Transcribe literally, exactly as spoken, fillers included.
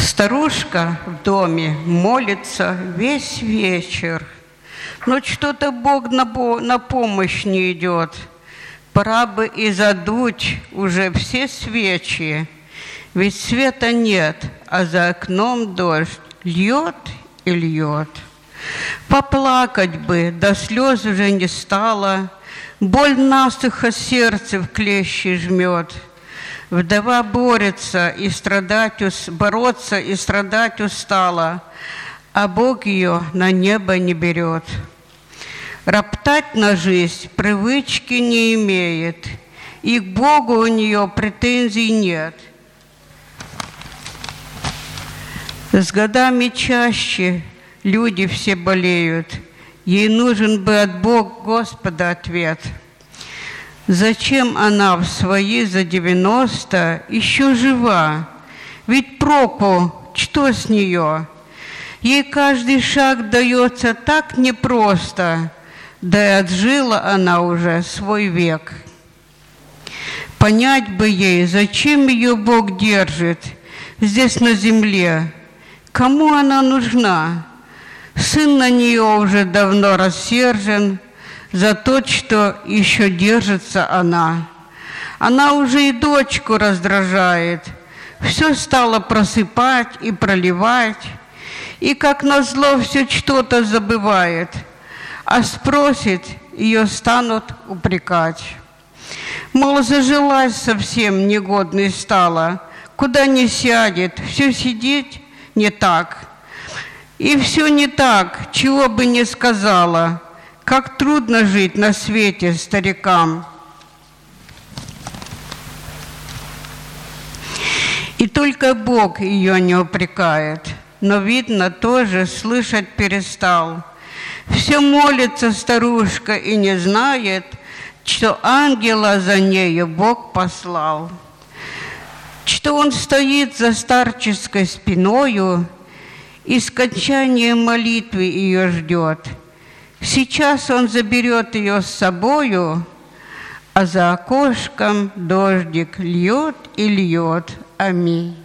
Старушка в доме молится весь вечер, но что-то Бог на, на помощь не идет. Пора бы и задуть уже все свечи, ведь света нет, а за окном дождь льет и льет. Поплакать бы, до слез уже не стало, боль насухо сердце в клещи жмет. Вдова борется и страдать, бороться и страдать устала, а Бог ее на небо не берет. Роптать на жизнь привычки не имеет, и к Богу у нее претензий нет. С годами чаще люди все болеют, ей нужен бы от Бога Господа ответ. Зачем она в свои за девяносто еще жива? Ведь проку, что с нее? Ей каждый шаг дается так непросто, да и отжила она уже свой век. Понять бы ей, зачем ее Бог держит здесь на земле, кому она нужна? Сын на нее уже давно рассержен за то, что еще держится она. Она уже и дочку раздражает, все стало просыпать и проливать, и, как назло, все что-то забывает, а спросит, ее станут упрекать. Мол, зажилась совсем негодной стала, куда не сядет, все сидеть не так. И все не так, чего бы ни сказала, как трудно жить на свете старикам. И только Бог ее не упрекает, но, видно, тоже слышать перестал. Все молится старушка и не знает, что ангела за нею Бог послал, что он стоит за старческой спиною и скончание молитвы ее ждет. Сейчас он заберет ее с собою, а за окошком дождик льет и льет. Аминь.